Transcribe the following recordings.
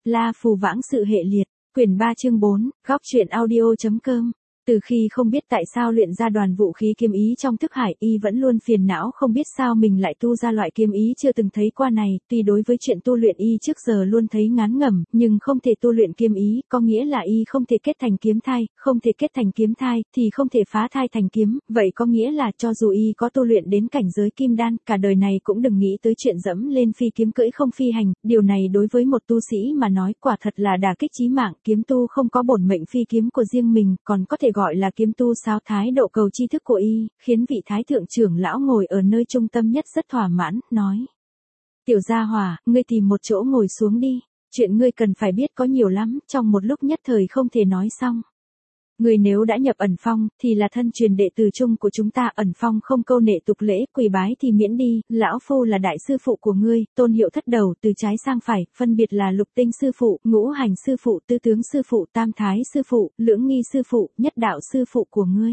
La Phù Vãng Sự Hệ Liệt, quyển 3 chương 4, góc truyện audio.com. Từ khi không biết tại sao luyện ra đoàn vũ khí kiếm ý trong thức hải, y vẫn luôn phiền não không biết sao mình lại tu ra loại kiếm ý chưa từng thấy qua này. Tuy đối với chuyện tu luyện y trước giờ luôn thấy ngán ngẩm, nhưng không thể tu luyện kiếm ý, có nghĩa là y không thể kết thành kiếm thai, không thể kết thành kiếm thai, thì không thể phá thai thành kiếm. Vậy có nghĩa là cho dù y có tu luyện đến cảnh giới kim đan, cả đời này cũng đừng nghĩ tới chuyện dẫm lên phi kiếm cưỡi không phi hành. Điều này đối với một tu sĩ mà nói quả thật là đả kích chí mạng. Kiếm tu không có bổn mệnh phi kiếm của riêng mình, còn có thể gọi là kiếm tu sao. Thái độ cầu tri thức của y, khiến vị thái thượng trưởng lão ngồi ở nơi trung tâm nhất rất thỏa mãn, nói. Tiểu gia hỏa, ngươi tìm một chỗ ngồi xuống đi, chuyện ngươi cần phải biết có nhiều lắm, trong một lúc nhất thời không thể nói xong. Ngươi nếu đã nhập ẩn phong, thì là thân truyền đệ tử chung của chúng ta. Ẩn phong không câu nệ tục lễ, quỳ bái thì miễn đi. Lão phu là đại sư phụ của ngươi, tôn hiệu thất đầu, từ trái sang phải, phân biệt là lục tinh sư phụ, ngũ hành sư phụ, tư tướng sư phụ, tam thái sư phụ, lưỡng nghi sư phụ, nhất đạo sư phụ của ngươi.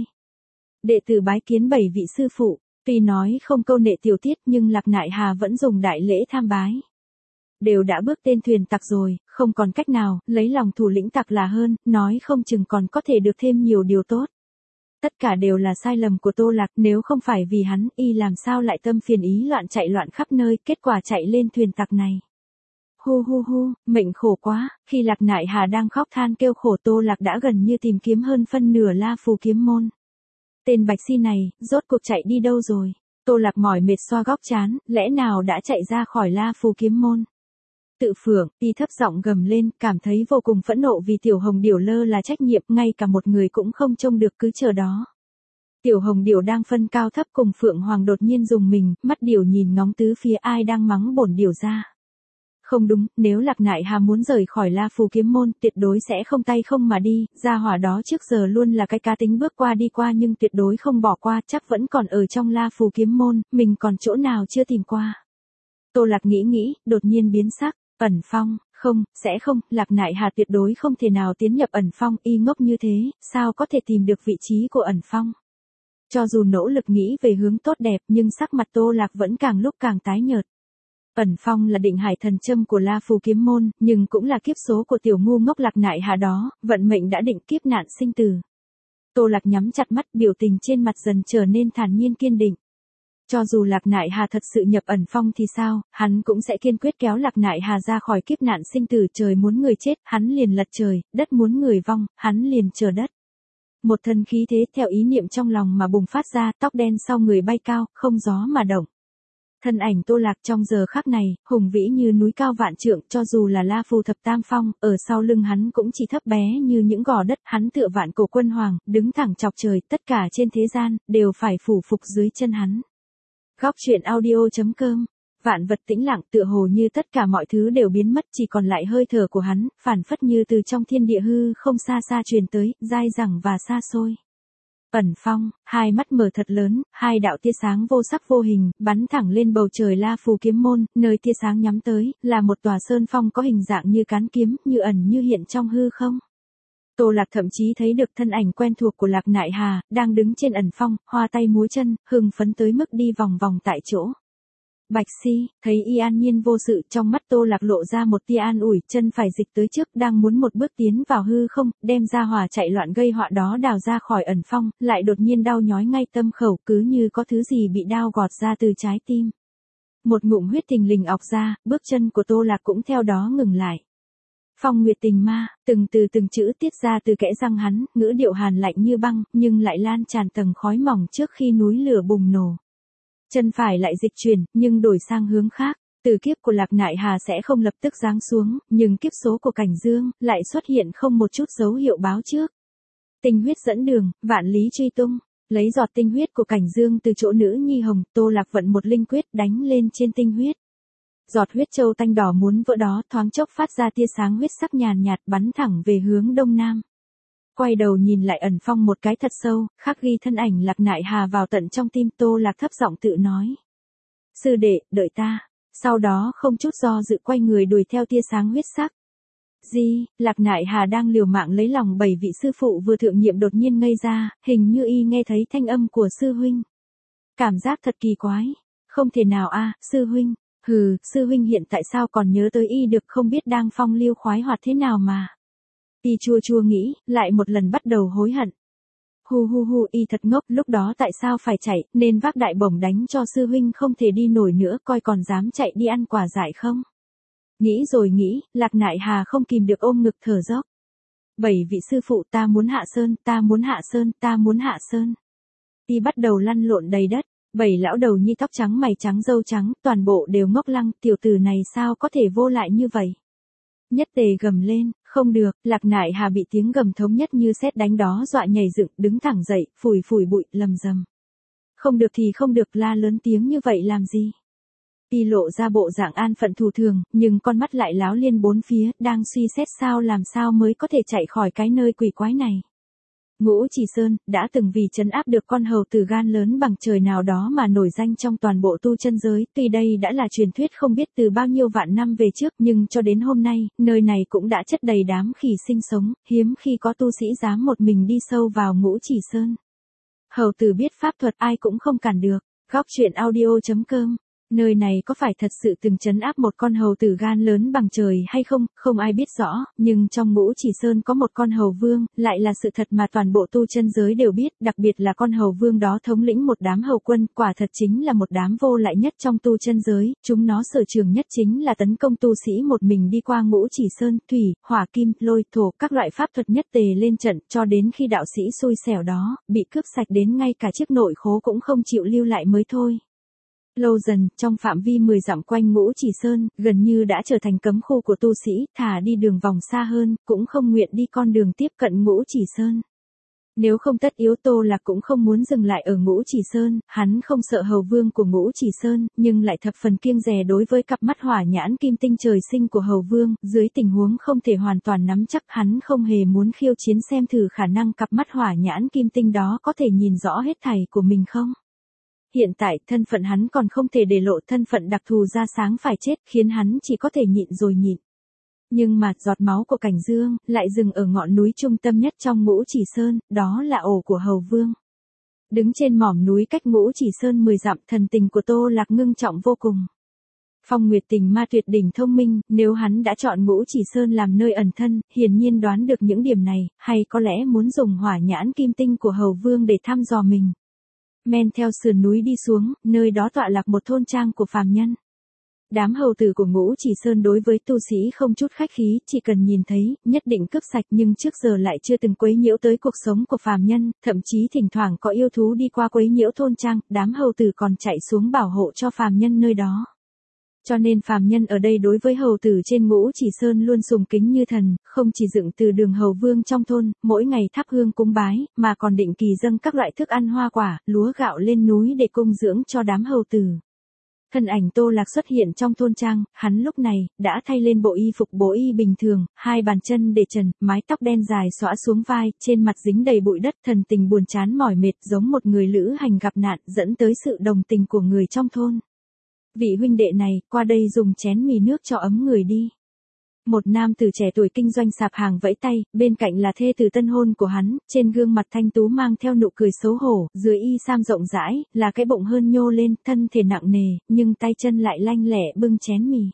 Đệ tử bái kiến 7 vị sư phụ. Tuy nói không câu nệ tiểu tiết, nhưng Lạc Nại Hà vẫn dùng đại lễ tham bái. Đều đã bước tên thuyền tặc rồi, không còn cách nào, lấy lòng thủ lĩnh tặc là hơn, nói không chừng còn có thể được thêm nhiều điều tốt. Tất cả đều là sai lầm của Tô Lạc, nếu không phải vì hắn, y làm sao lại tâm phiền ý loạn chạy loạn khắp nơi, kết quả chạy lên thuyền tặc này. Hu hu hu, mệnh khổ quá. Khi Lạc Nại Hà đang khóc than kêu khổ, Tô Lạc đã gần như tìm kiếm hơn phân nửa La Phù kiếm môn. Tên bạch si này, rốt cuộc chạy đi đâu rồi? Tô Lạc mỏi mệt xoa góc trán, lẽ nào đã chạy ra khỏi La Phù kiếm môn? Tự phượng, y thấp giọng gầm lên, cảm thấy vô cùng phẫn nộ vì Tiểu Hồng Điểu lơ là trách nhiệm, ngay cả một người cũng không trông được, cứ chờ đó. Tiểu Hồng Điểu đang phân cao thấp cùng Phượng Hoàng đột nhiên dùng mình, mắt điểu nhìn ngóng tứ phía ai đang mắng bổn điểu ra. Không đúng, nếu Lạc Nại Hà muốn rời khỏi La Phù kiếm môn, tuyệt đối sẽ không tay không mà đi. Gia hỏa đó trước giờ luôn là cái cá tính bước qua đi qua nhưng tuyệt đối không bỏ qua, chắc vẫn còn ở trong La Phù kiếm môn, mình còn chỗ nào chưa tìm qua. Tô Lạc nghĩ, đột nhiên biến sắc. Ẩn phong, không, sẽ không, Lạc Nại Hà tuyệt đối không thể nào tiến nhập ẩn phong, y ngốc như thế, sao có thể tìm được vị trí của ẩn phong. Cho dù nỗ lực nghĩ về hướng tốt đẹp nhưng sắc mặt Tô Lạc vẫn càng lúc càng tái nhợt. Ẩn phong là định hải thần châm của La Phù kiếm môn, nhưng cũng là kiếp số của tiểu ngu ngốc Lạc Nại Hà đó, vận mệnh đã định kiếp nạn sinh tử. Tô Lạc nhắm chặt mắt, biểu tình trên mặt dần trở nên thản nhiên kiên định. Cho dù Lạc Nại Hà thật sự nhập ẩn phong thì sao, hắn cũng sẽ kiên quyết kéo Lạc Nại Hà ra khỏi kiếp nạn sinh tử. Trời muốn người chết, hắn liền lật trời, đất muốn người vong, hắn liền chờ đất. Một thân khí thế theo ý niệm trong lòng mà bùng phát ra, tóc đen sau người bay cao, không gió mà động. Thân ảnh Tô Lạc trong giờ khắc này, hùng vĩ như núi cao vạn trượng, cho dù là La Phù thập tam phong, ở sau lưng hắn cũng chỉ thấp bé như những gò đất, hắn tựa vạn cổ quân hoàng, đứng thẳng chọc trời, tất cả trên thế gian, đều phải phủ phục dưới chân hắn. Góc truyện audio.com. Vạn vật tĩnh lặng, tựa hồ như tất cả mọi thứ đều biến mất, chỉ còn lại hơi thở của hắn, phản phất như từ trong thiên địa hư không xa xa truyền tới, dai dẳng và xa xôi. Ẩn phong, hai mắt mở thật lớn, hai đạo tia sáng vô sắc vô hình, bắn thẳng lên bầu trời La Phù kiếm môn, nơi tia sáng nhắm tới, là một tòa sơn phong có hình dạng như cán kiếm, như ẩn như hiện trong hư không. Tô Lạc thậm chí thấy được thân ảnh quen thuộc của Lạc Nại Hà, đang đứng trên ẩn phong, hoa tay múa chân, hưng phấn tới mức đi vòng vòng tại chỗ. Bạch si, thấy y an nhiên vô sự, trong mắt Tô Lạc lộ ra một tia an ủi, chân phải dịch tới trước, đang muốn một bước tiến vào hư không, đem ra hỏa chạy loạn gây họa đó đào ra khỏi ẩn phong, lại đột nhiên đau nhói ngay tâm khẩu, cứ như có thứ gì bị đao gọt ra từ trái tim. Một ngụm huyết thình lình ọc ra, bước chân của Tô Lạc cũng theo đó ngừng lại. Phong Nguyệt Tình Ma, từng chữ tiết ra từ kẽ răng hắn, ngữ điệu hàn lạnh như băng, nhưng lại lan tràn tầng khói mỏng trước khi núi lửa bùng nổ. Chân phải lại dịch chuyển, nhưng đổi sang hướng khác. Từ kiếp của Lạc Nại Hà sẽ không lập tức giáng xuống, nhưng kiếp số của Cảnh Dương lại xuất hiện không một chút dấu hiệu báo trước. Tinh huyết dẫn đường, vạn lý truy tung, lấy giọt tinh huyết của Cảnh Dương từ chỗ nữ nhi hồng, Tô Lạc vận một linh quyết đánh lên trên tinh huyết. Giọt huyết châu tanh đỏ muốn vỡ đó, thoáng chốc phát ra tia sáng huyết sắc nhàn nhạt bắn thẳng về hướng đông nam. Quay đầu nhìn lại ẩn phong một cái thật sâu, khắc ghi thân ảnh Lạc Nại Hà vào tận trong tim. Tô Lạc thấp giọng tự nói. Sư đệ, đợi ta. Sau đó không chút do dự quay người đuổi theo tia sáng huyết sắc. Lạc Nại Hà đang liều mạng lấy lòng 7 vị sư phụ vừa thượng nhiệm đột nhiên ngây ra, hình như y nghe thấy thanh âm của sư huynh. Cảm giác thật kỳ quái. Không thể nào a, sư huynh. Hừ, sư huynh hiện tại sao còn nhớ tới y được, không biết đang phong lưu khoái hoạt thế nào mà. Y chua chua nghĩ, lại một lần bắt đầu hối hận. Hu hu hu, y thật ngốc, lúc đó tại sao phải chạy, nên vác đại bổng đánh cho sư huynh không thể đi nổi nữa, coi còn dám chạy đi ăn quả dại không. Nghĩ rồi nghĩ, Lạc Nại Hà không kìm được ôm ngực thở dốc. 7 vị sư phụ, ta muốn hạ sơn, ta muốn hạ sơn, ta muốn hạ sơn. Y bắt đầu lăn lộn đầy đất. 7 lão đầu nhi tóc trắng mày trắng râu trắng, toàn bộ đều ngốc lăng, tiểu tử này sao có thể vô lại như vậy. Nhất Tề gầm lên, không được, Lạc Nại Hà bị tiếng gầm thống nhất như sét đánh đó dọa nhảy dựng, đứng thẳng dậy, phủi phủi bụi, lầm rầm. Không được thì không được, la lớn tiếng như vậy làm gì. Y lộ ra bộ dạng an phận thủ thường, nhưng con mắt lại láo liên bốn phía, đang suy xét sao làm sao mới có thể chạy khỏi cái nơi quỷ quái này. Ngũ Chỉ Sơn, đã từng vì trấn áp được con hầu tử gan lớn bằng trời nào đó mà nổi danh trong toàn bộ tu chân giới, tuy đây đã là truyền thuyết không biết từ bao nhiêu vạn năm về trước, nhưng cho đến hôm nay, nơi này cũng đã chất đầy đám khỉ sinh sống, hiếm khi có tu sĩ dám một mình đi sâu vào Ngũ Chỉ Sơn. Hầu tử biết pháp thuật ai cũng không cản được. Góc truyện audio.com. Nơi này có phải thật sự từng trấn áp một con hầu tử gan lớn bằng trời hay không, không ai biết rõ, nhưng trong Ngũ Chỉ Sơn có một con hầu vương, lại là sự thật mà toàn bộ tu chân giới đều biết, đặc biệt là con hầu vương đó thống lĩnh một đám hầu quân, quả thật chính là một đám vô lại nhất trong tu chân giới, chúng nó sở trường nhất chính là tấn công tu sĩ một mình đi qua Ngũ Chỉ Sơn, thủy, hỏa kim, lôi, thổ, các loại pháp thuật nhất tề lên trận, cho đến khi đạo sĩ xui xẻo đó, bị cướp sạch đến ngay cả chiếc nội khố cũng không chịu lưu lại mới thôi. Lâu dần, trong phạm vi 10 dặm quanh Ngũ Chỉ Sơn, gần như đã trở thành cấm khu của tu sĩ, thà đi đường vòng xa hơn, cũng không nguyện đi con đường tiếp cận Ngũ Chỉ Sơn. Nếu không tất yếu Tô Lạc cũng không muốn dừng lại ở Ngũ Chỉ Sơn, hắn không sợ hầu vương của Ngũ Chỉ Sơn, nhưng lại thập phần kiêng dè đối với cặp mắt hỏa nhãn kim tinh trời sinh của hầu vương, dưới tình huống không thể hoàn toàn nắm chắc hắn không hề muốn khiêu chiến xem thử khả năng cặp mắt hỏa nhãn kim tinh đó có thể nhìn rõ hết thảy của mình không. Hiện tại, thân phận hắn còn không thể để lộ, thân phận đặc thù ra sáng phải chết, khiến hắn chỉ có thể nhịn rồi nhịn. Nhưng mà, giọt máu của Cảnh Dương, lại dừng ở ngọn núi trung tâm nhất trong Ngũ Chỉ Sơn, đó là ổ của hầu vương. Đứng trên mỏm núi cách Ngũ Chỉ Sơn 10 dặm, thần tình của Tô Lạc ngưng trọng vô cùng. Phong Nguyệt Tình Ma tuyệt đỉnh thông minh, nếu hắn đã chọn Ngũ Chỉ Sơn làm nơi ẩn thân, hiển nhiên đoán được những điểm này, hay có lẽ muốn dùng hỏa nhãn kim tinh của hầu vương để thăm dò mình. Men theo sườn núi đi xuống, nơi đó tọa lạc một thôn trang của phàm nhân. Đám hầu tử của Ngũ Chỉ Sơn đối với tu sĩ không chút khách khí, chỉ cần nhìn thấy, nhất định cướp sạch, nhưng trước giờ lại chưa từng quấy nhiễu tới cuộc sống của phàm nhân, thậm chí thỉnh thoảng có yêu thú đi qua quấy nhiễu thôn trang, đám hầu tử còn chạy xuống bảo hộ cho phàm nhân nơi đó. Cho nên phàm nhân ở đây đối với hầu tử trên Ngũ Chỉ Sơn luôn sùng kính như thần, không chỉ dựng từ đường hầu vương trong thôn, mỗi ngày thắp hương cúng bái, mà còn định kỳ dâng các loại thức ăn hoa quả, lúa gạo lên núi để cung dưỡng cho đám hầu tử. Thân ảnh Tô Lạc xuất hiện trong thôn trang, hắn lúc này, đã thay lên bộ y phục bố y bình thường, hai bàn chân để trần, mái tóc đen dài xõa xuống vai, trên mặt dính đầy bụi đất, thần tình buồn chán mỏi mệt giống một người lữ hành gặp nạn, dẫn tới sự đồng tình của người trong thôn. Vị huynh đệ này, qua đây dùng chén mì nước cho ấm người đi. Một nam tử trẻ tuổi kinh doanh sạp hàng vẫy tay, bên cạnh là thê tử tân hôn của hắn, trên gương mặt thanh tú mang theo nụ cười xấu hổ, dưới y sam rộng rãi, là cái bụng hơn nhô lên, thân thể nặng nề, nhưng tay chân lại lanh lẹ bưng chén mì.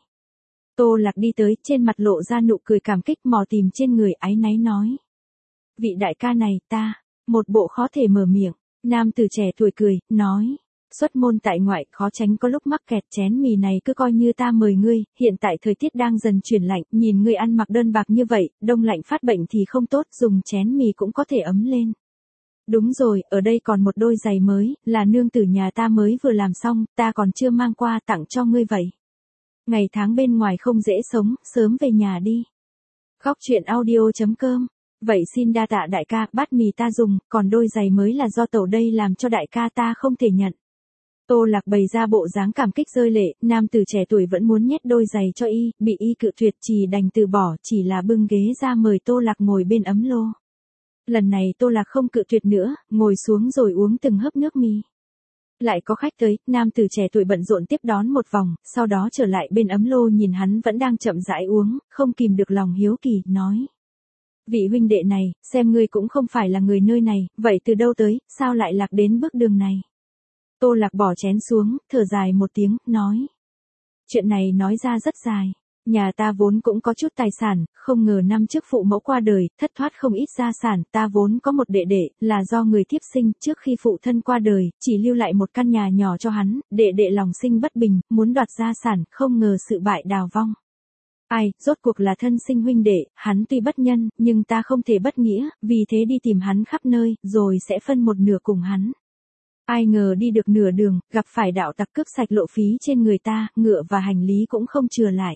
Tô Lạc đi tới, trên mặt lộ ra nụ cười cảm kích, mò tìm trên người, áy náy nói. Vị đại ca này, ta, một bộ khó thể mở miệng, nam tử trẻ tuổi cười, nói. Xuất môn tại ngoại, khó tránh có lúc mắc kẹt, chén mì này cứ coi như ta mời ngươi, hiện tại thời tiết đang dần chuyển lạnh, nhìn ngươi ăn mặc đơn bạc như vậy, đông lạnh phát bệnh thì không tốt, dùng chén mì cũng có thể ấm lên. Đúng rồi, ở đây còn một đôi giày mới, là nương tử nhà ta mới vừa làm xong, ta còn chưa mang qua tặng cho ngươi vậy. Ngày tháng bên ngoài không dễ sống, sớm về nhà đi. Góc truyện audio.com. Vậy xin đa tạ đại ca, bát mì ta dùng, còn đôi giày mới là do tẩu đây làm cho đại ca ta không thể nhận. Tô Lạc bày ra bộ dáng cảm kích rơi lệ, nam tử trẻ tuổi vẫn muốn nhét đôi giày cho y, bị y cự tuyệt, chỉ đành từ bỏ, chỉ là bưng ghế ra mời Tô Lạc ngồi bên ấm lô. Lần này Tô Lạc không cự tuyệt nữa, ngồi xuống rồi uống từng hớp nước mì. Lại có khách tới, nam tử trẻ tuổi bận rộn tiếp đón một vòng, sau đó trở lại bên ấm lô nhìn hắn vẫn đang chậm rãi uống, không kìm được lòng hiếu kỳ, nói. Vị huynh đệ này, xem ngươi cũng không phải là người nơi này, vậy từ đâu tới, sao lại lạc đến bước đường này? Tô Lạc bỏ chén xuống, thở dài một tiếng, nói. Chuyện này nói ra rất dài. Nhà ta vốn cũng có chút tài sản, không ngờ năm trước phụ mẫu qua đời, thất thoát không ít gia sản, ta vốn có một đệ đệ, là do người thiếp sinh, trước khi phụ thân qua đời, chỉ lưu lại một căn nhà nhỏ cho hắn, đệ đệ lòng sinh bất bình, muốn đoạt gia sản, không ngờ sự bại đào vong. Ai, rốt cuộc là thân sinh huynh đệ, hắn tuy bất nhân, nhưng ta không thể bất nghĩa, vì thế đi tìm hắn khắp nơi, rồi sẽ phân một nửa cùng hắn. Ai ngờ đi được nửa đường, gặp phải đạo tặc cướp sạch lộ phí trên người ta, ngựa và hành lý cũng không chừa lại.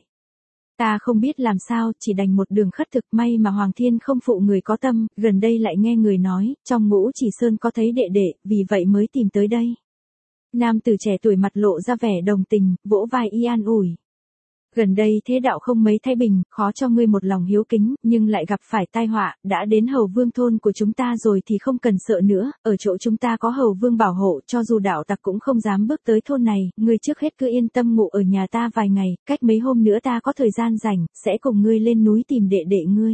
Ta không biết làm sao, chỉ đành một đường khất thực, may mà Hoàng Thiên không phụ người có tâm, gần đây lại nghe người nói, trong Ngũ Chỉ Sơn có thấy đệ đệ, vì vậy mới tìm tới đây. Nam tử trẻ tuổi mặt lộ ra vẻ đồng tình, vỗ vai y an ủi. Gần đây thế đạo không mấy thái bình, khó cho ngươi một lòng hiếu kính, nhưng lại gặp phải tai họa, đã đến Hầu Vương thôn của chúng ta rồi thì không cần sợ nữa, ở chỗ chúng ta có Hầu Vương bảo hộ, cho dù đạo tặc cũng không dám bước tới thôn này, ngươi trước hết cứ yên tâm ngủ ở nhà ta vài ngày, cách mấy hôm nữa ta có thời gian rảnh, sẽ cùng ngươi lên núi tìm đệ đệ ngươi.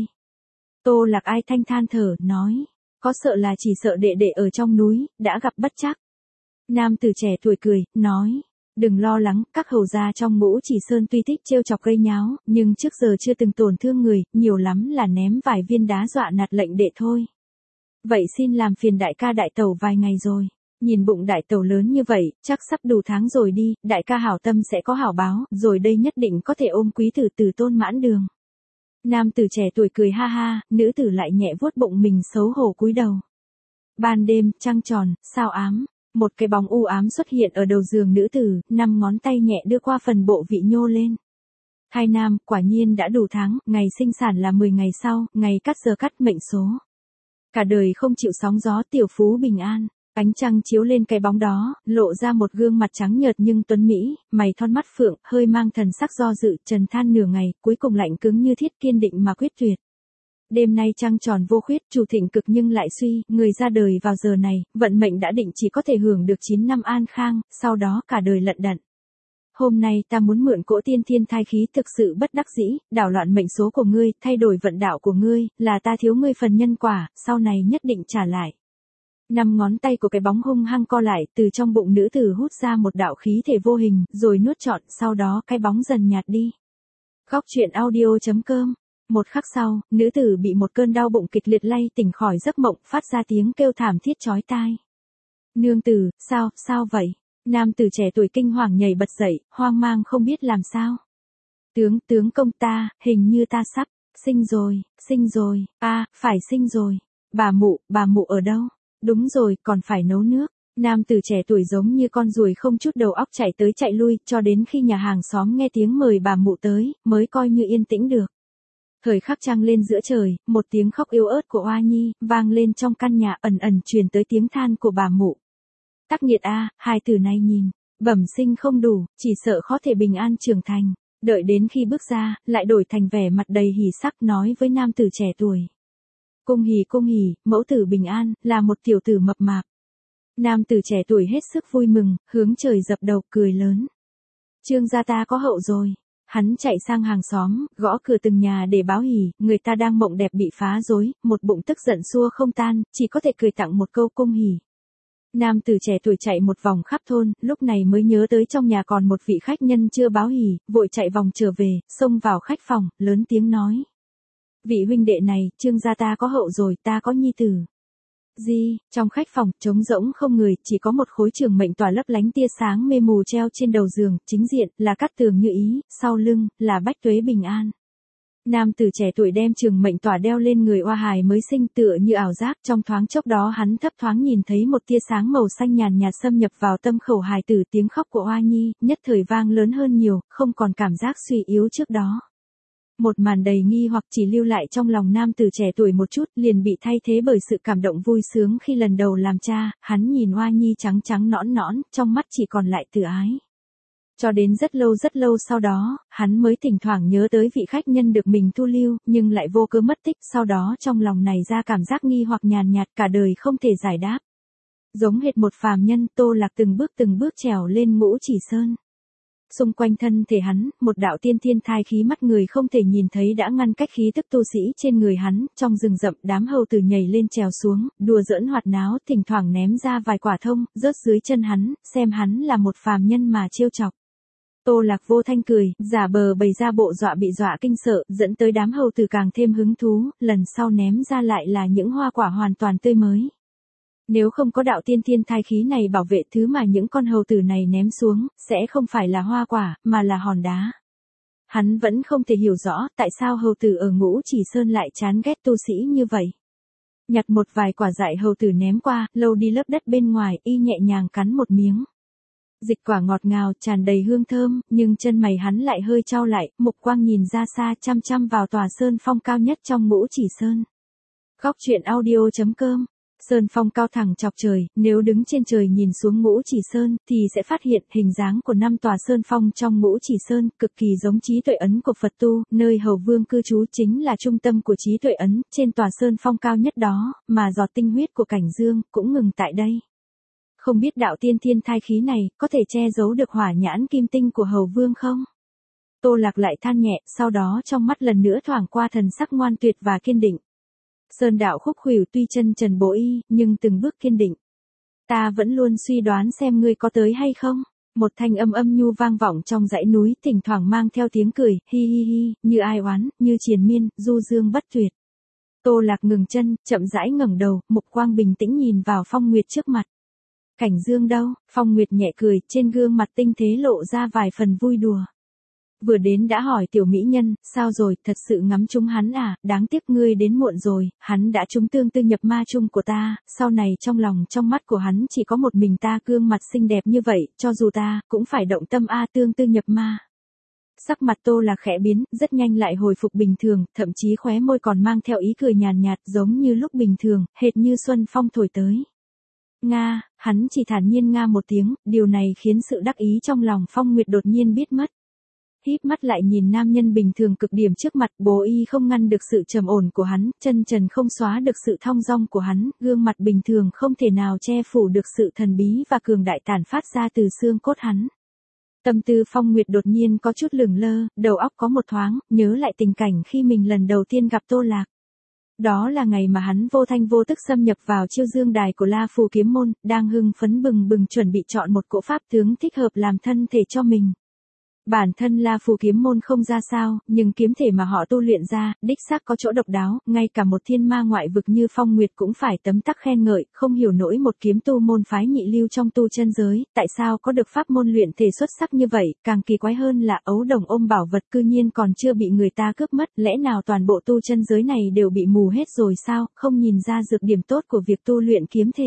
Tô Lạc Ai thanh than thở, nói, có sợ là chỉ sợ đệ đệ ở trong núi, đã gặp bất trắc. Nam tử trẻ tuổi cười, nói. Đừng lo lắng, các hầu gia trong Ngũ Chỉ Sơn tuy thích trêu chọc gây nháo, nhưng trước giờ chưa từng tổn thương người, nhiều lắm là ném vài viên đá dọa nạt lệnh đệ thôi. Vậy xin làm phiền đại ca đại tẩu vài ngày rồi. Nhìn bụng đại tẩu lớn như vậy, chắc sắp đủ tháng rồi đi, đại ca hảo tâm sẽ có hảo báo, rồi đây nhất định có thể ôm quý tử từ Tôn Mãn Đường. Nam tử trẻ tuổi cười ha ha, nữ tử lại nhẹ vuốt bụng mình xấu hổ cúi đầu. Ban đêm, trăng tròn, sao ám. Một cái bóng u ám xuất hiện ở đầu giường nữ tử, 5 ngón tay nhẹ đưa qua phần bộ vị nhô lên. Thai nam, quả nhiên đã đủ tháng, ngày sinh sản là 10 ngày sau, ngày cắt giờ cắt mệnh số. Cả đời không chịu sóng gió, tiểu phú bình an. Ánh trăng chiếu lên cái bóng đó, lộ ra một gương mặt trắng nhợt nhưng tuấn mỹ, mày thon mắt phượng, hơi mang thần sắc do dự, trần than nửa ngày, cuối cùng lạnh cứng như thiết, kiên định mà quyết tuyệt. Đêm nay trăng tròn vô khuyết, chủ thịnh cực nhưng lại suy, người ra đời vào giờ này, vận mệnh đã định chỉ có thể hưởng được 9 năm an khang, sau đó cả đời lận đận. Hôm nay ta muốn mượn cỗ tiên thiên thai khí thực sự bất đắc dĩ, đảo loạn mệnh số của ngươi, thay đổi vận đạo của ngươi, là ta thiếu ngươi phần nhân quả, sau này nhất định trả lại. 5 ngón tay của cái bóng hung hăng co lại, từ trong bụng nữ tử hút ra một đạo khí thể vô hình, rồi nuốt trọn, sau đó cái bóng dần nhạt đi. Góc truyện audio.com. Một khắc sau, nữ tử bị một cơn đau bụng kịch liệt lay tỉnh khỏi giấc mộng, phát ra tiếng kêu thảm thiết chói tai. Nương tử, sao vậy? Nam tử trẻ tuổi kinh hoàng nhảy bật dậy, hoang mang không biết làm sao. Tướng công ta, hình như ta sắp, sinh rồi, phải sinh rồi. Bà mụ ở đâu? Đúng rồi, còn phải nấu nước. Nam tử trẻ tuổi giống như con ruồi không chút đầu óc chạy tới chạy lui, cho đến khi nhà hàng xóm nghe tiếng mời bà mụ tới, mới coi như yên tĩnh được. Thời khắc trăng lên giữa trời, một tiếng khóc yếu ớt của Oa Nhi, vang lên trong căn nhà, ẩn ẩn truyền tới tiếng than của bà mụ. Tắc nghiệt a, hai từ này nhìn, bẩm sinh không đủ, chỉ sợ khó thể bình an trưởng thành. Đợi đến khi bước ra, lại đổi thành vẻ mặt đầy hỉ sắc nói với nam tử trẻ tuổi. Cung hỉ, mẫu tử bình an, là một tiểu tử mập mạp. Nam tử trẻ tuổi hết sức vui mừng, hướng trời dập đầu cười lớn. Trương gia ta có hậu rồi. Hắn chạy sang hàng xóm, gõ cửa từng nhà để báo hỉ, người ta đang mộng đẹp bị phá rối, một bụng tức giận xua không tan, chỉ có thể cười tặng một câu cung hỉ. Nam tử trẻ tuổi chạy một vòng khắp thôn, lúc này mới nhớ tới trong nhà còn một vị khách nhân chưa báo hỉ, vội chạy vòng trở về, xông vào khách phòng, lớn tiếng nói. Vị huynh đệ này, Trương gia ta có hậu rồi, ta có nhi tử. Gì, trong khách phòng, trống rỗng không người, chỉ có một khối trường mệnh tỏa lấp lánh tia sáng mê mù treo trên đầu giường, chính diện, là Cát Tường Như Ý, sau lưng, là Bách Tuế Bình An. Nam tử trẻ tuổi đem trường mệnh tỏa đeo lên người oa hài mới sinh tựa như ảo giác, trong thoáng chốc đó hắn thấp thoáng nhìn thấy một tia sáng màu xanh nhàn nhạt xâm nhập vào tâm khẩu hài tử, tiếng khóc của Oa Nhi, nhất thời vang lớn hơn nhiều, không còn cảm giác suy yếu trước đó. Một màn đầy nghi hoặc chỉ lưu lại trong lòng nam tử trẻ tuổi một chút, liền bị thay thế bởi sự cảm động vui sướng khi lần đầu làm cha, hắn nhìn Oa Nhi trắng trắng nõn nõn, trong mắt chỉ còn lại từ ái. Cho đến rất lâu sau đó, hắn mới thỉnh thoảng nhớ tới vị khách nhân được mình thu lưu, nhưng lại vô cớ mất tích, sau đó trong lòng này ra cảm giác nghi hoặc nhàn nhạt cả đời không thể giải đáp. Giống hệt một phàm nhân, Tô Lạc từng bước trèo lên Ngũ Chỉ Sơn. Xung quanh thân thể hắn, một đạo tiên thiên thai khí mắt người không thể nhìn thấy đã ngăn cách khí tức tu sĩ trên người hắn, trong rừng rậm đám hầu tử nhảy lên trèo xuống, đùa giỡn hoạt náo, thỉnh thoảng ném ra vài quả thông, rớt dưới chân hắn, xem hắn là một phàm nhân mà trêu chọc. Tô Lạc vô thanh cười, giả bờ bày ra bộ bị dọa kinh sợ, dẫn tới đám hầu tử càng thêm hứng thú, lần sau ném ra lại là những hoa quả hoàn toàn tươi mới. Nếu không có đạo tiên thiên thai khí này bảo vệ, thứ mà những con hầu tử này ném xuống, sẽ không phải là hoa quả, mà là hòn đá. Hắn vẫn không thể hiểu rõ tại sao hầu tử ở Ngũ Chỉ Sơn lại chán ghét tu sĩ như vậy. Nhặt một vài quả dại hầu tử ném qua, lâu đi lớp đất bên ngoài, y nhẹ nhàng cắn một miếng. Dịch quả ngọt ngào, tràn đầy hương thơm, nhưng chân mày hắn lại hơi chau lại, mục quang nhìn ra xa chăm chăm vào tòa sơn phong cao nhất trong Ngũ Chỉ Sơn. Góc truyện audio.com. Sơn phong cao thẳng chọc trời, nếu đứng trên trời nhìn xuống Ngũ Chỉ Sơn, thì sẽ phát hiện hình dáng của 5 tòa sơn phong trong Ngũ Chỉ Sơn, cực kỳ giống trí tuệ ấn của Phật tu, nơi hầu vương cư trú chính là trung tâm của trí tuệ ấn, trên tòa sơn phong cao nhất đó, mà giọt tinh huyết của Cảnh Dương, cũng ngừng tại đây. Không biết đạo tiên thiên thai khí này, có thể che giấu được hỏa nhãn kim tinh của hầu vương không? Tô Lạc lại than nhẹ, sau đó trong mắt lần nữa thoảng qua thần sắc ngoan tuyệt và kiên định. Sơn đạo khúc khuỷu tuy chân trần bổ y, nhưng từng bước kiên định. Ta vẫn luôn suy đoán xem ngươi có tới hay không. Một thanh âm âm nhu vang vọng trong dãy núi, thỉnh thoảng mang theo tiếng cười, hi hi hi, như ai oán, như triền miên, du dương bất tuyệt. Tô Lạc ngừng chân, chậm rãi ngẩng đầu, mục quang bình tĩnh nhìn vào Phong Nguyệt trước mặt. Cảnh Dương đâu? Phong Nguyệt nhẹ cười, trên gương mặt tinh tế lộ ra vài phần vui đùa. Vừa đến đã hỏi tiểu mỹ nhân, sao rồi, thật sự ngắm trúng hắn à, đáng tiếc ngươi đến muộn rồi, hắn đã trúng tương tư nhập ma chung của ta, sau này trong lòng trong mắt của hắn chỉ có một mình ta, gương mặt xinh đẹp như vậy, cho dù ta, cũng phải động tâm tương tư nhập ma. Sắc mặt Tô Lạc khẽ biến, rất nhanh lại hồi phục bình thường, thậm chí khóe môi còn mang theo ý cười nhàn nhạt, giống như lúc bình thường, hệt như xuân phong thổi tới. Nga, hắn chỉ thản nhiên nga một tiếng, điều này khiến sự đắc ý trong lòng Phong Nguyệt đột nhiên biết mất. Híp mắt lại nhìn nam nhân bình thường cực điểm trước mặt, bố y không ngăn được sự trầm ổn của hắn, chân trần không xóa được sự thong dong của hắn, gương mặt bình thường không thể nào che phủ được sự thần bí và cường đại tản phát ra từ xương cốt hắn. Tâm tư Phong Nguyệt đột nhiên có chút lửng lơ, đầu óc có một thoáng, nhớ lại tình cảnh khi mình lần đầu tiên gặp Tô Lạc. Đó là ngày mà hắn vô thanh vô tức xâm nhập vào chiêu dương đài của La Phù Kiếm Môn, đang hưng phấn bừng bừng chuẩn bị chọn một cỗ pháp tướng thích hợp làm thân thể cho mình. Bản thân La Phù Kiếm Môn không ra sao, nhưng kiếm thể mà họ tu luyện ra, đích xác có chỗ độc đáo, ngay cả một thiên ma ngoại vực như Phong Nguyệt cũng phải tấm tắc khen ngợi, không hiểu nổi một kiếm tu môn phái nhị lưu trong tu chân giới, tại sao có được pháp môn luyện thể xuất sắc như vậy, càng kỳ quái hơn là ấu đồng ôm bảo vật cư nhiên còn chưa bị người ta cướp mất, lẽ nào toàn bộ tu chân giới này đều bị mù hết rồi sao, không nhìn ra dược điểm tốt của việc tu luyện kiếm thể.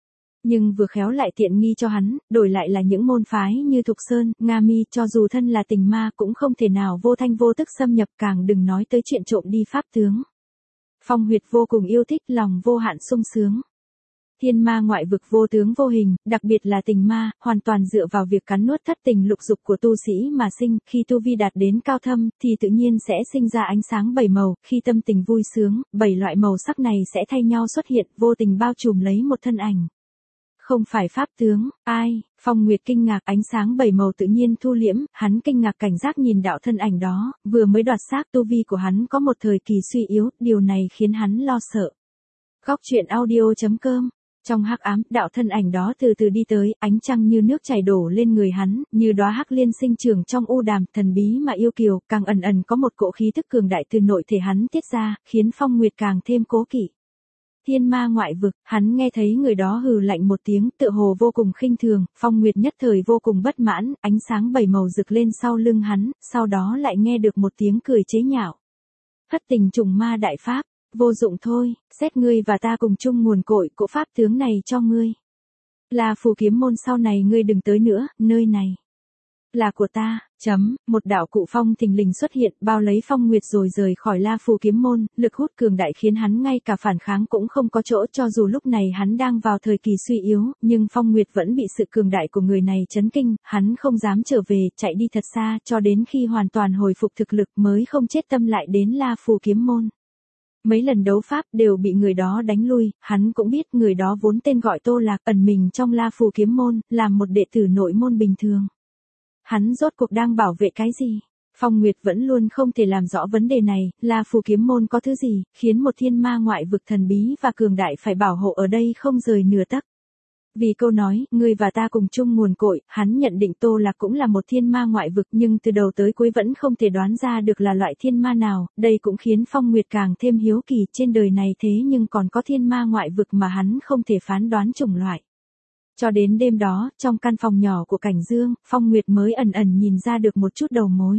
Nhưng vừa khéo lại tiện nghi cho hắn, đổi lại là những môn phái như Thục Sơn, Nga Mi, cho dù thân là tình ma cũng không thể nào vô thanh vô tức xâm nhập, càng đừng nói tới chuyện trộm đi pháp tướng. Phong Huyệt vô cùng yêu thích, lòng vô hạn sung sướng. Thiên ma ngoại vực vô tướng vô hình, đặc biệt là tình ma, hoàn toàn dựa vào việc cắn nuốt thất tình lục dục của tu sĩ mà sinh, khi tu vi đạt đến cao thâm, thì tự nhiên sẽ sinh ra ánh sáng 7 màu, khi tâm tình vui sướng, 7 loại màu sắc này sẽ thay nhau xuất hiện, vô tình bao trùm lấy một thân ảnh. Không phải pháp tướng, ai? Phong Nguyệt kinh ngạc, ánh sáng 7 màu tự nhiên thu liễm, hắn kinh ngạc cảnh giác nhìn đạo thân ảnh đó, vừa mới đoạt xác tu vi của hắn có một thời kỳ suy yếu, điều này khiến hắn lo sợ. Góc truyện audio.com. Trong hắc ám, đạo thân ảnh đó từ từ đi tới, ánh trăng như nước chảy đổ lên người hắn, như đóa hắc liên sinh trưởng trong u đàm, thần bí mà yêu kiều, càng ẩn ẩn có một cỗ khí tức cường đại từ nội thể hắn tiết ra, khiến Phong Nguyệt càng thêm cố kỵ. Thiên ma ngoại vực, hắn nghe thấy người đó hừ lạnh một tiếng, tựa hồ vô cùng khinh thường, Phong Nguyệt nhất thời vô cùng bất mãn, ánh sáng 7 màu rực lên sau lưng hắn, sau đó lại nghe được một tiếng cười chế nhạo. Thất tình trùng ma đại pháp, vô dụng thôi, xét ngươi và ta cùng chung nguồn cội cỗ pháp tướng này cho ngươi. La Phù Kiếm Môn sau này ngươi đừng tới nữa, nơi này là của ta. Một đạo cụ phong thình lình xuất hiện, bao lấy Phong Nguyệt rồi rời khỏi La Phù Kiếm Môn, lực hút cường đại khiến hắn ngay cả phản kháng cũng không có chỗ, cho dù lúc này hắn đang vào thời kỳ suy yếu, nhưng Phong Nguyệt vẫn bị sự cường đại của người này chấn kinh, hắn không dám trở về, chạy đi thật xa, cho đến khi hoàn toàn hồi phục thực lực mới không chết tâm lại đến La Phù Kiếm Môn. Mấy lần đấu pháp đều bị người đó đánh lui, hắn cũng biết người đó vốn tên gọi Tô Lạc, ẩn mình trong La Phù Kiếm Môn, làm một đệ tử nội môn bình thường. Hắn rốt cuộc đang bảo vệ cái gì? Phong Nguyệt vẫn luôn không thể làm rõ vấn đề này, La Phù Kiếm Môn có thứ gì, khiến một thiên ma ngoại vực thần bí và cường đại phải bảo hộ ở đây không rời nửa tấc. Vì câu nói, ngươi và ta cùng chung nguồn cội, hắn nhận định Tô Lạc cũng là một thiên ma ngoại vực nhưng từ đầu tới cuối vẫn không thể đoán ra được là loại thiên ma nào, đây cũng khiến Phong Nguyệt càng thêm hiếu kỳ, trên đời này thế nhưng còn có thiên ma ngoại vực mà hắn không thể phán đoán chủng loại. Cho đến đêm đó, trong căn phòng nhỏ của Cảnh Dương, Phong Nguyệt mới ẩn ẩn nhìn ra được một chút đầu mối.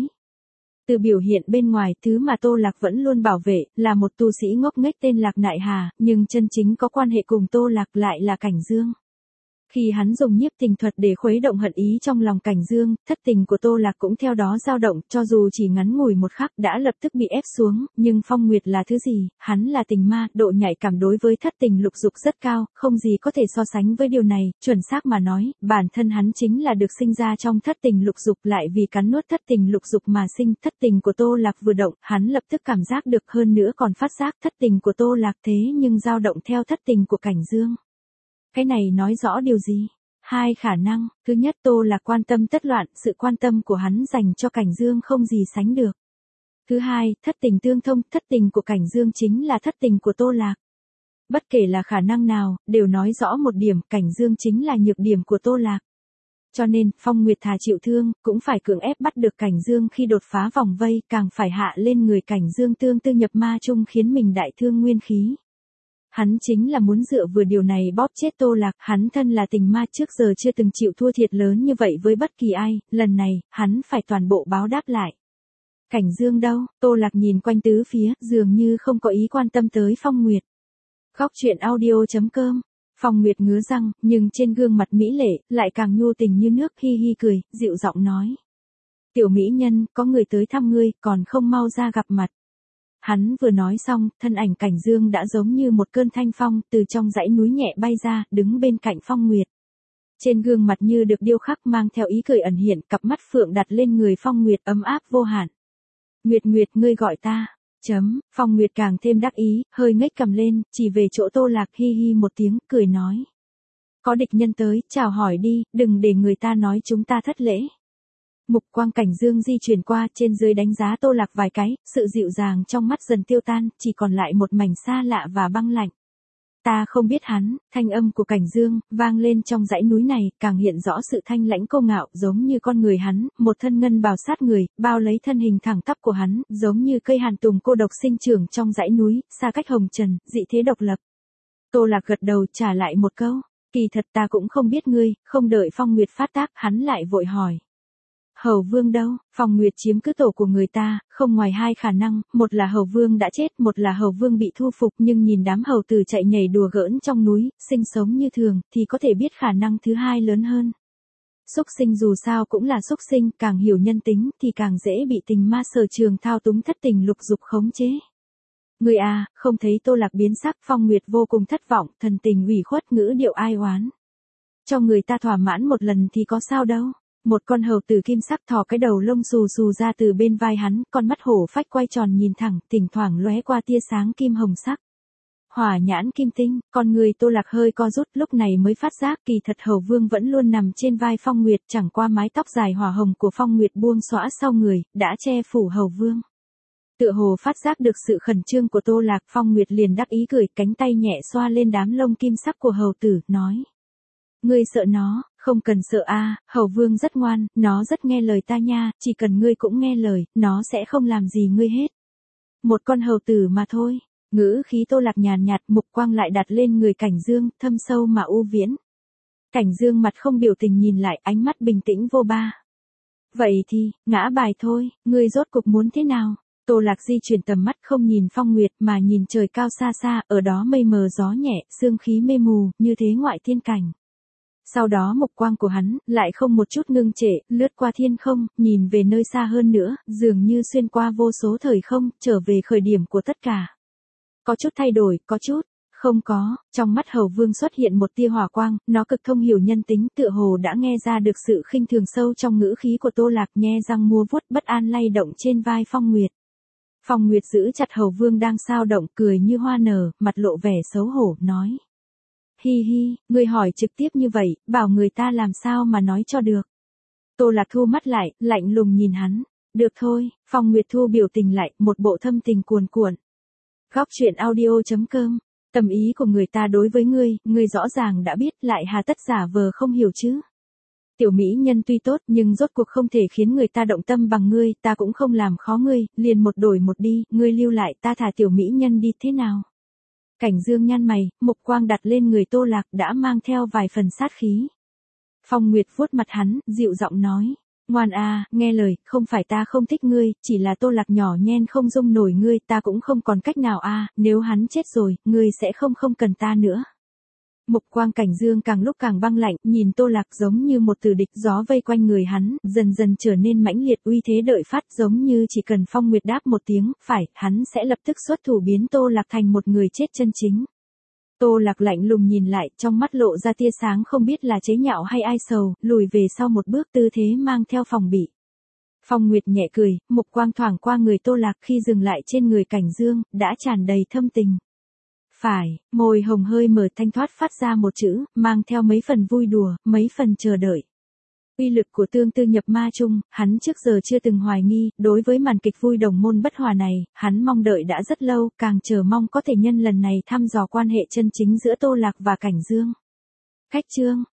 Từ biểu hiện bên ngoài, thứ mà Tô Lạc vẫn luôn bảo vệ, là một tu sĩ ngốc nghếch tên Lạc Nại Hà, nhưng chân chính có quan hệ cùng Tô Lạc lại là Cảnh Dương. Khi hắn dùng nhiếp tình thuật để khuấy động hận ý trong lòng Cảnh Dương, thất tình của Tô Lạc cũng theo đó dao động, cho dù chỉ ngắn ngủi một khắc đã lập tức bị ép xuống, nhưng Phong Nguyệt là thứ gì, hắn là tình ma, độ nhạy cảm đối với thất tình lục dục rất cao, không gì có thể so sánh với điều này, chuẩn xác mà nói, bản thân hắn chính là được sinh ra trong thất tình lục dục lại vì cắn nuốt thất tình lục dục mà sinh, thất tình của Tô Lạc vừa động, hắn lập tức cảm giác được hơn nữa còn phát giác thất tình của Tô Lạc thế nhưng dao động theo thất tình của Cảnh Dương. Cái này nói rõ điều gì? Hai khả năng, thứ nhất Tô Lạc quan tâm tất loạn, sự quan tâm của hắn dành cho Cảnh Dương không gì sánh được. Thứ hai, thất tình tương thông, thất tình của Cảnh Dương chính là thất tình của Tô Lạc. Bất kể là khả năng nào, đều nói rõ một điểm, Cảnh Dương chính là nhược điểm của Tô Lạc. Cho nên, Phong Nguyệt thà chịu thương, cũng phải cưỡng ép bắt được Cảnh Dương khi đột phá vòng vây, càng phải hạ lên người Cảnh Dương tương tư nhập ma chung khiến mình đại thương nguyên khí. Hắn chính là muốn dựa vừa điều này bóp chết Tô Lạc, hắn thân là tình ma trước giờ chưa từng chịu thua thiệt lớn như vậy với bất kỳ ai, lần này, hắn phải toàn bộ báo đáp lại. Cảnh Dương đâu? Tô Lạc nhìn quanh tứ phía, dường như không có ý quan tâm tới Phong Nguyệt. Góc truyện audio.com. Phong Nguyệt ngứa răng, nhưng trên gương mặt mỹ lệ, lại càng nhu tình như nước, hi hi cười, dịu giọng nói. Tiểu mỹ nhân, có người tới thăm ngươi, còn không mau ra gặp mặt. Hắn vừa nói xong, thân ảnh Cảnh Dương đã giống như một cơn thanh phong, từ trong dãy núi nhẹ bay ra, đứng bên cạnh Phong Nguyệt. Trên gương mặt như được điêu khắc mang theo ý cười ẩn hiện, cặp mắt phượng đặt lên người Phong Nguyệt ấm áp vô hạn. Nguyệt Nguyệt ngươi gọi ta. Phong Nguyệt càng thêm đắc ý, hơi ngếch cầm lên, chỉ về chỗ Tô Lạc hi hi một tiếng, cười nói. Có địch nhân tới, chào hỏi đi, đừng để người ta nói chúng ta thất lễ. Mục quang Cảnh Dương di chuyển qua, trên dưới đánh giá Tô Lạc vài cái, sự dịu dàng trong mắt dần tiêu tan, chỉ còn lại một mảnh xa lạ và băng lạnh. Ta không biết hắn, thanh âm của Cảnh Dương, vang lên trong dãy núi này, càng hiện rõ sự thanh lãnh cô ngạo, giống như con người hắn, một thân ngân bào sát người, bao lấy thân hình thẳng tắp của hắn, giống như cây hàn tùng cô độc sinh trưởng trong dãy núi, xa cách hồng trần, dị thế độc lập. Tô Lạc gật đầu trả lại một câu, kỳ thật ta cũng không biết ngươi, không đợi Phong Nguyệt phát tác, hắn lại vội hỏi. Hầu Vương đâu? Phong Nguyệt chiếm cứ tổ của người ta, không ngoài hai khả năng, một là Hầu Vương đã chết, một là Hầu Vương bị thu phục, nhưng nhìn đám hầu tử chạy nhảy đùa giỡn trong núi, sinh sống như thường, thì có thể biết khả năng thứ hai lớn hơn. Xúc sinh dù sao cũng là xúc sinh, càng hiểu nhân tính thì càng dễ bị tình ma sở trường thao túng thất tình lục dục khống chế. Người à, không thấy Tô Lạc biến sắc, Phong Nguyệt vô cùng thất vọng, thần tình ủy khuất ngữ điệu ai oán. Cho người ta thỏa mãn một lần thì có sao đâu. Một con hầu tử kim sắc thò cái đầu lông xù xù ra từ bên vai hắn, con mắt hổ phách quay tròn nhìn thẳng, thỉnh thoảng lóe qua tia sáng kim hồng sắc. Hỏa nhãn kim tinh, con người Tô Lạc hơi co rút, lúc này mới phát giác kỳ thật Hầu Vương vẫn luôn nằm trên vai Phong Nguyệt, chẳng qua mái tóc dài hỏa hồng của Phong Nguyệt buông xõa sau người, đã che phủ Hầu Vương. Tựa hồ phát giác được sự khẩn trương của Tô Lạc, Phong Nguyệt liền đắc ý cười, cánh tay nhẹ xoa lên đám lông kim sắc của hầu tử, nói. Ngươi sợ nó, không cần sợ a, Hầu Vương rất ngoan, nó rất nghe lời ta nha, chỉ cần ngươi cũng nghe lời, nó sẽ không làm gì ngươi hết. Một con hầu tử mà thôi. Ngữ khí Tô Lạc nhàn nhạt, mục quang lại đặt lên người Cảnh Dương, thâm sâu mà u viễn. Cảnh Dương mặt không biểu tình nhìn lại, ánh mắt bình tĩnh vô ba. Vậy thì, ngã bài thôi, ngươi rốt cục muốn thế nào? Tô Lạc di chuyển tầm mắt không nhìn Phong Nguyệt mà nhìn trời cao xa xa, ở đó mây mờ gió nhẹ, sương khí mê mù, như thế ngoại thiên cảnh. Sau đó mục quang của hắn, lại không một chút ngưng trệ, lướt qua thiên không, nhìn về nơi xa hơn nữa, dường như xuyên qua vô số thời không, trở về khởi điểm của tất cả. Có chút thay đổi, có chút, không có, trong mắt Hầu Vương xuất hiện một tia hỏa quang, nó cực thông hiểu nhân tính, tựa hồ đã nghe ra được sự khinh thường sâu trong ngữ khí của Tô Lạc, nhe răng mua vuốt bất an lay động trên vai Phong Nguyệt. Phong Nguyệt giữ chặt Hầu Vương đang xao động, cười như hoa nở, mặt lộ vẻ xấu hổ, nói. Hi hi, ngươi hỏi trực tiếp như vậy, bảo người ta làm sao mà nói cho được. Tô Lạc thu mắt lại, lạnh lùng nhìn hắn. Được thôi, Phong Nguyệt thu biểu tình lại, một bộ thâm tình cuồn cuộn. Góc truyện audio.com Tâm ý của người ta đối với ngươi rõ ràng đã biết lại hà tất giả vờ không hiểu chứ. Tiểu mỹ nhân tuy tốt nhưng rốt cuộc không thể khiến người ta động tâm bằng ngươi, ta cũng không làm khó ngươi, liền một đổi một đi, ngươi lưu lại ta thả tiểu mỹ nhân đi thế nào. Cảnh Dương nhăn mày, mục quang đặt lên người Tô Lạc đã mang theo vài phần sát khí. Phong Nguyệt vuốt mặt hắn, dịu giọng nói. Ngoan a, nghe lời, không phải ta không thích ngươi, chỉ là Tô Lạc nhỏ nhen không dung nổi ngươi, ta cũng không còn cách nào a, nếu hắn chết rồi, ngươi sẽ không cần ta nữa. Mục quang Cảnh Dương càng lúc càng băng lạnh, nhìn Tô Lạc giống như một tử địch, gió vây quanh người hắn, dần dần trở nên mãnh liệt, uy thế đợi phát, giống như chỉ cần Phong Nguyệt đáp một tiếng, phải, hắn sẽ lập tức xuất thủ biến Tô Lạc thành một người chết chân chính. Tô Lạc lạnh lùng nhìn lại, trong mắt lộ ra tia sáng không biết là chế nhạo hay ai sầu, lùi về sau một bước, tư thế mang theo phòng bị. Phong Nguyệt nhẹ cười, mục quang thoảng qua người Tô Lạc, khi dừng lại trên người Cảnh Dương, đã tràn đầy thâm tình. Phải, môi hồng hơi mở thanh thoát phát ra một chữ, mang theo mấy phần vui đùa, mấy phần chờ đợi. Uy lực của tương tư nhập ma chung, hắn trước giờ chưa từng hoài nghi, đối với màn kịch vui đồng môn bất hòa này, hắn mong đợi đã rất lâu, càng chờ mong có thể nhân lần này thăm dò quan hệ chân chính giữa Tô Lạc và Cảnh Dương. Khách chương